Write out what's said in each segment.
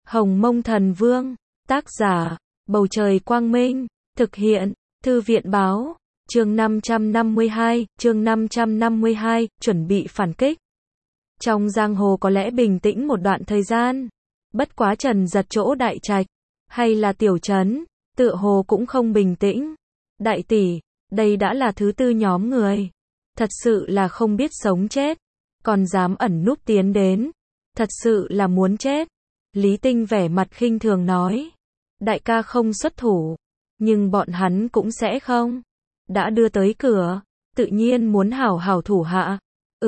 Hồng Mông Thần Vương, tác giả, Bầu Trời Quang Minh, thực hiện, Thư viện Báo, chương 552, chuẩn bị phản kích. Trong giang hồ có lẽ bình tĩnh một đoạn thời gian, bất quá Trần Giật chỗ Đại Trạch, hay là Tiểu Trấn, tựa hồ cũng không bình tĩnh. Đại tỷ, đây đã là thứ tư nhóm người, thật sự là không biết sống chết, còn dám ẩn núp tiến đến, thật sự là muốn chết. Lý Tinh vẻ mặt khinh thường nói, đại ca không xuất thủ, nhưng bọn hắn cũng sẽ không. Đã đưa tới cửa, tự nhiên muốn hảo hảo thủ hạ.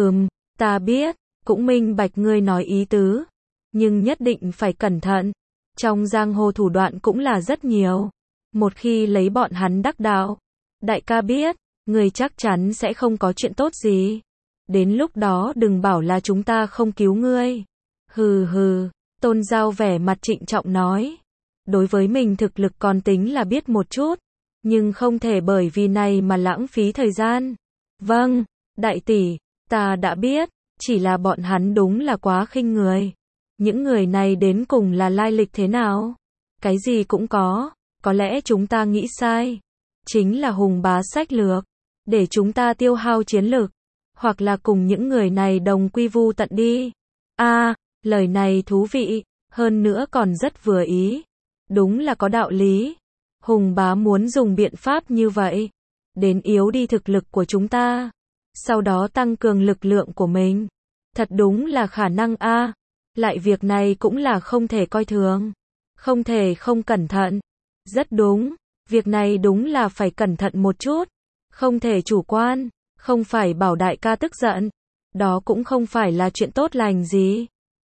Ta biết, cũng minh bạch ngươi nói ý tứ, nhưng nhất định phải cẩn thận. Trong giang hồ thủ đoạn cũng là rất nhiều. Một khi lấy bọn hắn đắc đạo, đại ca biết, ngươi chắc chắn sẽ không có chuyện tốt gì. Đến lúc đó đừng bảo là chúng ta không cứu ngươi. Hừ hừ, Tôn Giao vẻ mặt trịnh trọng nói. Đối với mình thực lực còn tính là biết một chút, nhưng không thể bởi vì này mà lãng phí thời gian. Vâng, đại tỷ, ta đã biết, chỉ là bọn hắn đúng là quá khinh người. Những người này đến cùng là lai lịch thế nào? Cái gì cũng có lẽ chúng ta nghĩ sai. Chính là hùng bá sách lược, để chúng ta tiêu hao chiến lực, hoặc là cùng những người này đồng quy vu tận đi. Lời này thú vị, hơn nữa còn rất vừa ý. Đúng là có đạo lý. Hùng bá muốn dùng biện pháp như vậy, đến yếu đi thực lực của chúng ta, sau đó tăng cường lực lượng của mình. Thật đúng là khả năng lại việc này cũng là không thể coi thường, không thể không cẩn thận. Rất đúng, việc này đúng là phải cẩn thận một chút, không thể chủ quan, không phải bảo đại ca tức giận, đó cũng không phải là chuyện tốt lành gì.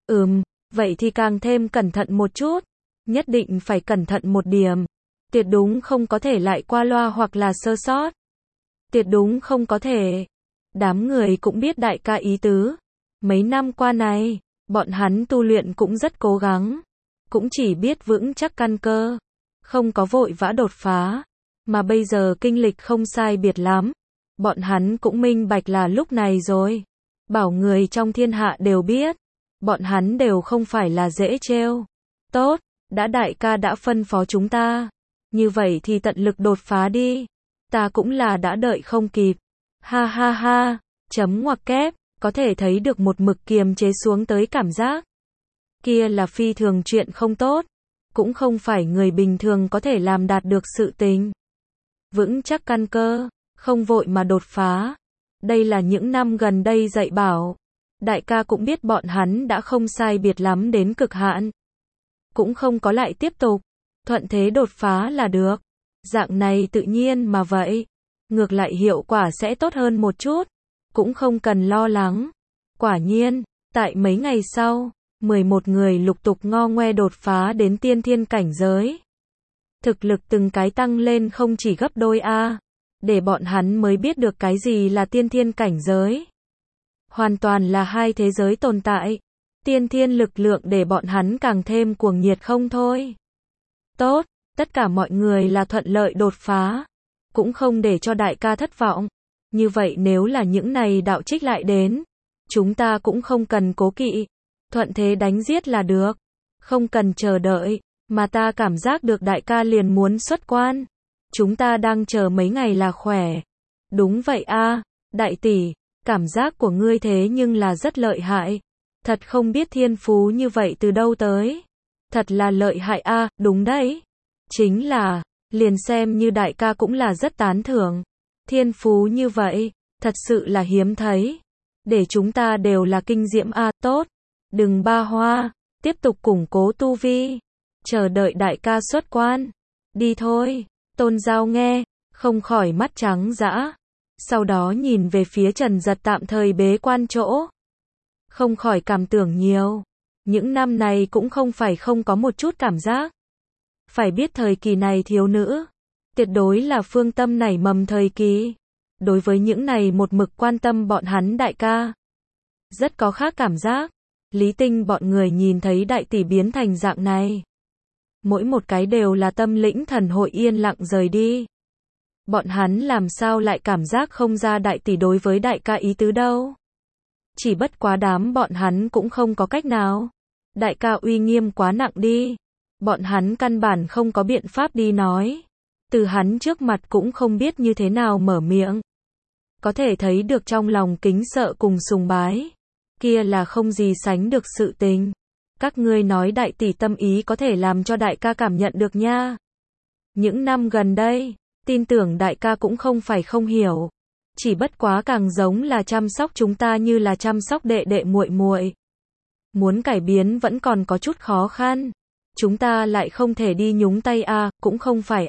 Vậy thì càng thêm cẩn thận một chút, nhất định phải cẩn thận một điểm, tuyệt đúng không có thể lại qua loa hoặc là sơ sót. Tuyệt đúng không có thể. Đám người cũng biết đại ca ý tứ. Mấy năm qua này, bọn hắn tu luyện cũng rất cố gắng, cũng chỉ biết vững chắc căn cơ, không có vội vã đột phá, mà bây giờ kinh lịch không sai biệt lắm. Bọn hắn cũng minh bạch là lúc này rồi. Bảo người trong thiên hạ đều biết, bọn hắn đều không phải là dễ trêu. Tốt, đã đại ca đã phân phó chúng ta, như vậy thì tận lực đột phá đi. Ta cũng là đã đợi không kịp. Ha ha ha, chấm ngoặc kép, có thể thấy được một mực kiềm chế xuống tới cảm giác. Kia là phi thường chuyện không tốt, cũng không phải người bình thường có thể làm đạt được sự tình. Vững chắc căn cơ, không vội mà đột phá. Đây là những năm gần đây dạy bảo. Đại ca cũng biết bọn hắn đã không sai biệt lắm đến cực hạn, cũng không có lại tiếp tục, thuận thế đột phá là được. Dạng này tự nhiên mà vậy, ngược lại hiệu quả sẽ tốt hơn một chút, cũng không cần lo lắng. Quả nhiên, tại mấy ngày sau, 11 người lục tục ngo ngoe đột phá đến tiên thiên cảnh giới. Thực lực từng cái tăng lên không chỉ gấp đôi để bọn hắn mới biết được cái gì là tiên thiên cảnh giới. Hoàn toàn là hai thế giới tồn tại. Tiên thiên lực lượng để bọn hắn càng thêm cuồng nhiệt không thôi. Tốt, tất cả mọi người là thuận lợi đột phá, cũng không để cho đại ca thất vọng. Như vậy nếu là những này đạo trích lại đến, chúng ta cũng không cần cố kỵ, thuận thế đánh giết là được, không cần chờ đợi, mà ta cảm giác được đại ca liền muốn xuất quan. Chúng ta đang chờ mấy ngày là khỏe. Đúng vậy đại tỷ, cảm giác của ngươi thế nhưng là rất lợi hại. Thật không biết thiên phú như vậy từ đâu tới. Thật là lợi hại đúng đấy. Chính là, liền xem như đại ca cũng là rất tán thưởng. Thiên phú như vậy, thật sự là hiếm thấy. Để chúng ta đều là kinh diễm tốt. Đừng ba hoa, tiếp tục củng cố tu vi. Chờ đợi đại ca xuất quan. Đi thôi. Tôn Giao nghe, không khỏi mắt trắng dã. Sau đó nhìn về phía Trần Giật tạm thời bế quan chỗ. Không khỏi cảm tưởng nhiều. Những năm này cũng không phải không có một chút cảm giác. Phải biết thời kỳ này thiếu nữ, tuyệt đối là phương tâm nảy mầm thời kỳ. Đối với những này một mực quan tâm bọn hắn đại ca, rất có khác cảm giác. Lý Tinh bọn người nhìn thấy đại tỷ biến thành dạng này, mỗi một cái đều là tâm lĩnh thần hội yên lặng rời đi. Bọn hắn làm sao lại cảm giác không ra đại tỷ đối với đại ca ý tứ đâu. Chỉ bất quá đám bọn hắn cũng không có cách nào. Đại ca uy nghiêm quá nặng đi. Bọn hắn căn bản không có biện pháp đi nói. Từ hắn trước mặt cũng không biết như thế nào mở miệng. Có thể thấy được trong lòng kính sợ cùng sùng bái. Kia là không gì sánh được sự tình. Các ngươi nói đại tỷ tâm ý có thể làm cho đại ca cảm nhận được nha. Những năm gần đây, tin tưởng đại ca cũng không phải không hiểu. Chỉ bất quá càng giống là chăm sóc chúng ta như là chăm sóc đệ đệ muội muội. Muốn cải biến vẫn còn có chút khó khăn. Chúng ta lại không thể đi nhúng tay cũng không phải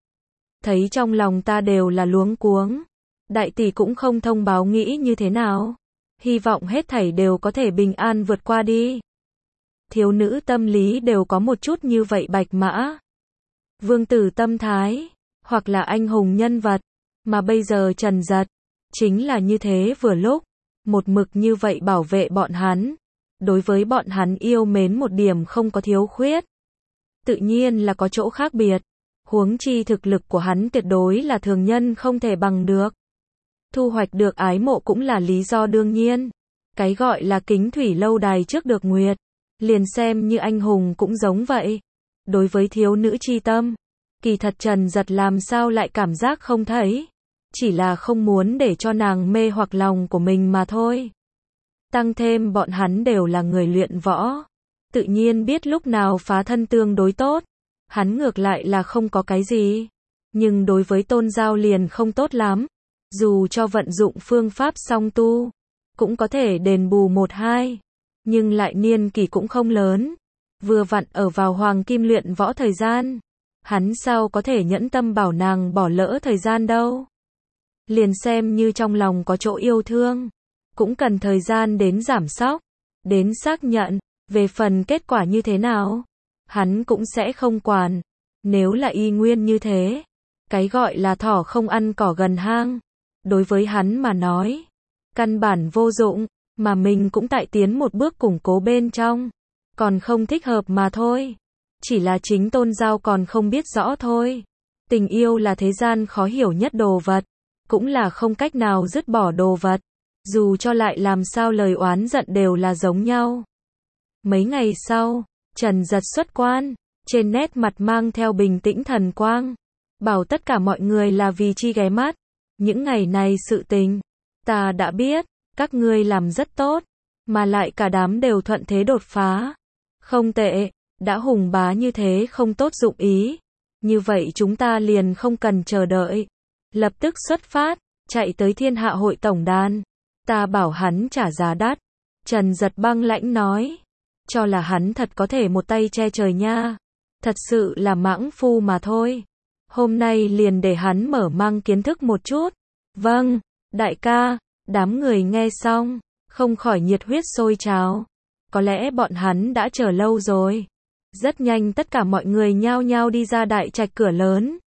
Thấy trong lòng ta đều là luống cuống. Đại tỷ cũng không thông báo nghĩ như thế nào. Hy vọng hết thảy đều có thể bình an vượt qua đi. Thiếu nữ tâm lý đều có một chút như vậy bạch mã. Vương tử tâm thái, hoặc là anh hùng nhân vật, mà bây giờ Trần Dật, chính là như thế vừa lúc, một mực như vậy bảo vệ bọn hắn, đối với bọn hắn yêu mến một điểm không có thiếu khuyết. Tự nhiên là có chỗ khác biệt, huống chi thực lực của hắn tuyệt đối là thường nhân không thể bằng được. Thu hoạch được ái mộ cũng là lý do đương nhiên, cái gọi là kính thủy lâu đài trước được nguyệt, liền xem như anh hùng cũng giống vậy. Đối với thiếu nữ chi tâm, kỳ thật Trần Dật làm sao lại cảm giác không thấy, chỉ là không muốn để cho nàng mê hoặc lòng của mình mà thôi. Tăng thêm bọn hắn đều là người luyện võ, tự nhiên biết lúc nào phá thân tương đối tốt, hắn ngược lại là không có cái gì, nhưng đối với Tôn Giao liền không tốt lắm, dù cho vận dụng phương pháp song tu, cũng có thể đền bù một hai, nhưng lại niên kỷ cũng không lớn. Vừa vặn ở vào hoàng kim luyện võ thời gian, hắn sao có thể nhẫn tâm bảo nàng bỏ lỡ thời gian đâu. Liền xem như trong lòng có chỗ yêu thương, cũng cần thời gian đến giảm sóc, đến xác nhận, về phần kết quả như thế nào, hắn cũng sẽ không quản. Nếu là y nguyên như thế, cái gọi là thỏ không ăn cỏ gần hang, đối với hắn mà nói, căn bản vô dụng, mà mình cũng tại tiến một bước củng cố bên trong. Còn không thích hợp mà thôi. Chỉ là chính Tôn Giao còn không biết rõ thôi. Tình yêu là thế gian khó hiểu nhất đồ vật, cũng là không cách nào dứt bỏ đồ vật. Dù cho lại làm sao lời oán giận đều là giống nhau. Mấy ngày sau, Trần Dật xuất quan, trên nét mặt mang theo bình tĩnh thần quang. Bảo tất cả mọi người là vì chi ghé mắt. Những ngày này sự tình, ta đã biết, các ngươi làm rất tốt, mà lại cả đám đều thuận thế đột phá. Không tệ, đã hùng bá như thế không tốt dụng ý. Như vậy chúng ta liền không cần chờ đợi. Lập tức xuất phát, chạy tới Thiên Hạ hội tổng đàn. Ta bảo hắn trả giá đắt. Trần Dật băng lãnh nói. Cho là hắn thật có thể một tay che trời nha. Thật sự là mãng phu mà thôi. Hôm nay liền để hắn mở mang kiến thức một chút. Vâng, đại ca. Đám người nghe xong, không khỏi nhiệt huyết sôi trào. Có lẽ bọn hắn đã chờ lâu rồi. Rất nhanh tất cả mọi người nhao nhao đi ra đại trạch cửa lớn.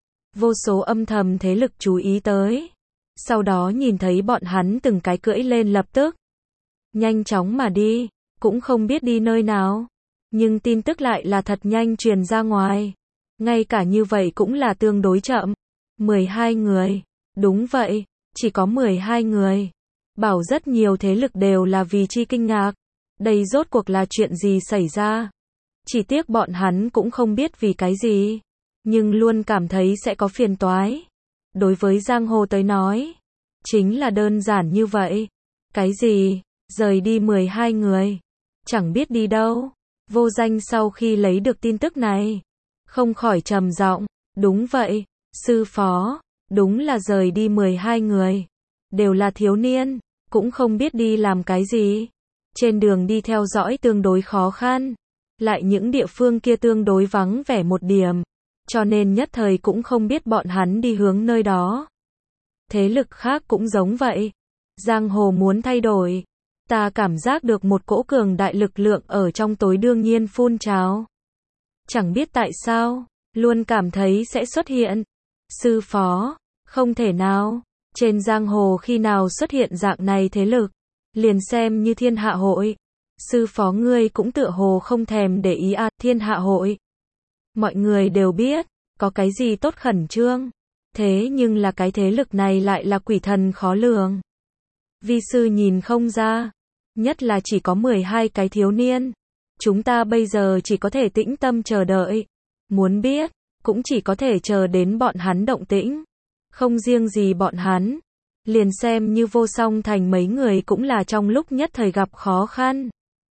Vô số âm thầm thế lực chú ý tới. Sau đó nhìn thấy bọn hắn từng cái cưỡi lên lập tức. Nhanh chóng mà đi, cũng không biết đi nơi nào. Nhưng tin tức lại là thật nhanh truyền ra ngoài. Ngay cả như vậy cũng là tương đối chậm. 12 người. Đúng vậy, chỉ có 12 người. Bảo rất nhiều thế lực đều là vì chi kinh ngạc. Đây rốt cuộc là chuyện gì xảy ra? Chỉ tiếc bọn hắn cũng không biết vì cái gì, nhưng luôn cảm thấy sẽ có phiền toái. Đối với giang hồ tới nói, chính là đơn giản như vậy. Cái gì? Rời đi 12 người. Chẳng biết đi đâu. Vô Danh sau khi lấy được tin tức này, không khỏi trầm giọng, đúng vậy, sư phó, đúng là rời đi 12 người. Đều là thiếu niên, cũng không biết đi làm cái gì. Trên đường đi theo dõi tương đối khó khăn, lại những địa phương kia tương đối vắng vẻ một điểm, cho nên nhất thời cũng không biết bọn hắn đi hướng nơi đó. Thế lực khác cũng giống vậy. Giang hồ muốn thay đổi. Ta cảm giác được một cỗ cường đại lực lượng ở trong tối đương nhiên phun trào. Chẳng biết tại sao, luôn cảm thấy sẽ xuất hiện. Sư phó, không thể nào. Trên giang hồ khi nào xuất hiện dạng này thế lực, liền xem như Thiên Hạ hội. Sư phó ngươi cũng tựa hồ không thèm để ý Thiên Hạ hội. Mọi người đều biết, có cái gì tốt khẩn trương. Thế nhưng là cái thế lực này lại là quỷ thần khó lường. Vi sư nhìn không ra, nhất là chỉ có 12 cái thiếu niên. Chúng ta bây giờ chỉ có thể tĩnh tâm chờ đợi. Muốn biết, cũng chỉ có thể chờ đến bọn hắn động tĩnh. Không riêng gì bọn hắn, liền xem như Vô Song Thành mấy người cũng là trong lúc nhất thời gặp khó khăn.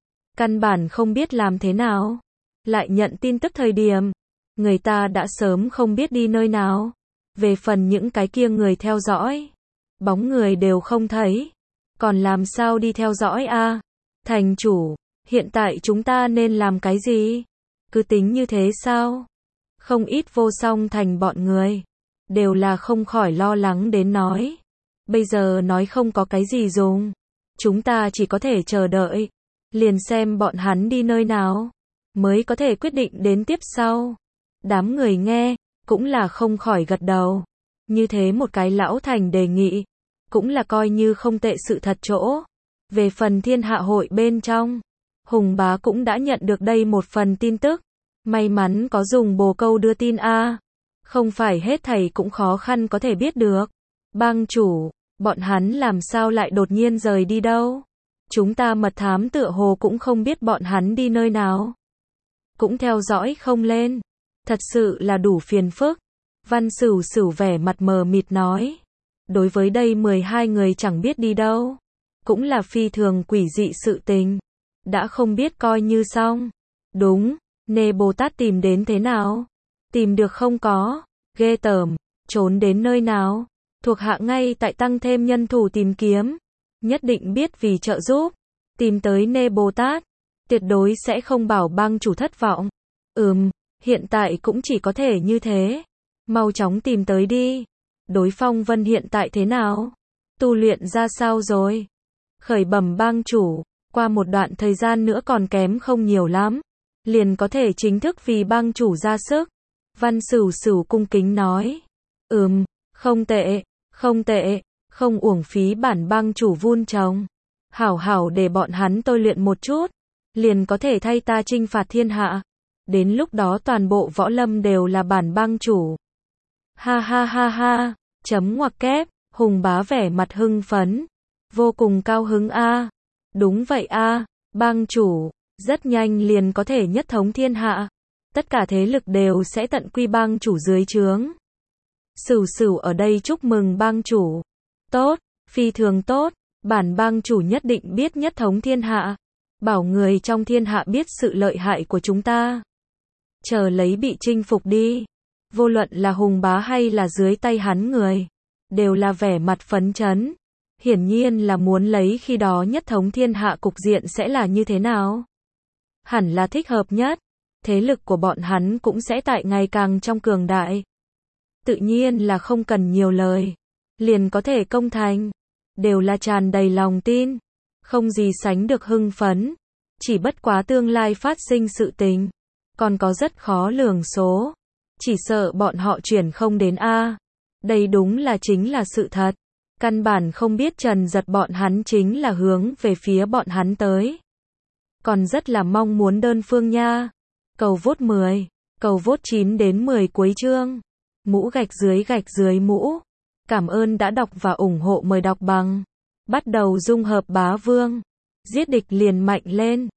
Căn bản không biết làm thế nào. Lại nhận tin tức thời điểm, người ta đã sớm không biết đi nơi nào. Về phần những cái kia người theo dõi, bóng người đều không thấy. Còn làm sao đi theo dõi a? Thành chủ, hiện tại chúng ta nên làm cái gì? Cứ tính như thế sao? Không ít Vô Song Thành bọn người, đều là không khỏi lo lắng đến nói. Bây giờ nói không có cái gì dùng. Chúng ta chỉ có thể chờ đợi. Liền xem bọn hắn đi nơi nào, mới có thể quyết định đến tiếp sau. Đám người nghe, cũng là không khỏi gật đầu. Như thế một cái lão thành đề nghị, cũng là coi như không tệ sự thật chỗ. Về phần thiên hạ hội bên trong, Hùng Bá cũng đã nhận được đây một phần tin tức. May mắn có dùng bồ câu đưa tin a, không phải hết thảy cũng khó khăn có thể biết được. Bang chủ, bọn hắn làm sao lại đột nhiên rời đi đâu? Chúng ta mật thám tựa hồ cũng không biết bọn hắn đi nơi nào. Cũng theo dõi không lên. Thật sự là đủ phiền phức. Văn Sửu Sửu vẻ mặt mờ mịt nói. Đối với đây 12 người chẳng biết đi đâu. Cũng là phi thường quỷ dị sự tình. Đã không biết coi như xong. Đúng, Nê Bồ Tát tìm đến thế nào? Tìm được không có? Ghê tởm, trốn đến nơi nào? Thuộc hạ ngay tại tăng thêm nhân thủ tìm kiếm. Nhất định biết vì trợ giúp. Tìm tới Nê Bồ Tát. Tuyệt đối sẽ không bảo bang chủ thất vọng. Hiện tại cũng chỉ có thể như thế. Mau chóng tìm tới đi. Đối Phong Vân hiện tại thế nào? Tu luyện ra sao rồi? Khởi bẩm bang chủ, qua một đoạn thời gian nữa còn kém không nhiều lắm. Liền có thể chính thức vì bang chủ ra sức. Văn Sửu Sửu cung kính nói. Không tệ, không tệ, không uổng phí bản bang chủ vun trồng. Hảo hảo để bọn hắn tôi luyện một chút, liền có thể thay ta chinh phạt thiên hạ. Đến lúc đó toàn bộ võ lâm đều là bản bang chủ. Ha ha ha ha, chấm ngoặc kép, Hùng Bá vẻ mặt hưng phấn. Vô cùng cao hứng a. Đúng vậy a, bang chủ, rất nhanh liền có thể nhất thống thiên hạ. Tất cả thế lực đều sẽ tận quy bang chủ dưới trướng. Sửu Sửu ở đây chúc mừng bang chủ. Tốt, phi thường tốt, bản bang chủ nhất định biết nhất thống thiên hạ. Bảo người trong thiên hạ biết sự lợi hại của chúng ta. Chờ lấy bị chinh phục đi. Vô luận là Hùng Bá hay là dưới tay hắn người, đều là vẻ mặt phấn chấn. Hiển nhiên là muốn lấy khi đó nhất thống thiên hạ cục diện sẽ là như thế nào. Hẳn là thích hợp nhất. Thế lực của bọn hắn cũng sẽ tại ngày càng trong cường đại. Tự nhiên là không cần nhiều lời, liền có thể công thành. Đều là tràn đầy lòng tin, không gì sánh được hưng phấn. Chỉ bất quá tương lai phát sinh sự tình, còn có rất khó lường số. Chỉ sợ bọn họ chuyển không đến a. Đây đúng là chính là sự thật. Căn bản không biết Trần Giật bọn hắn chính là hướng về phía bọn hắn tới. Còn rất là mong muốn đơn phương nha. Cầu vote 10, cầu vote 9 đến 10 cuối chương. Mũ gạch dưới mũ. Cảm ơn đã đọc và ủng hộ, mời đọc bằng. Bắt đầu dung hợp bá vương. Giết địch liền mạnh lên.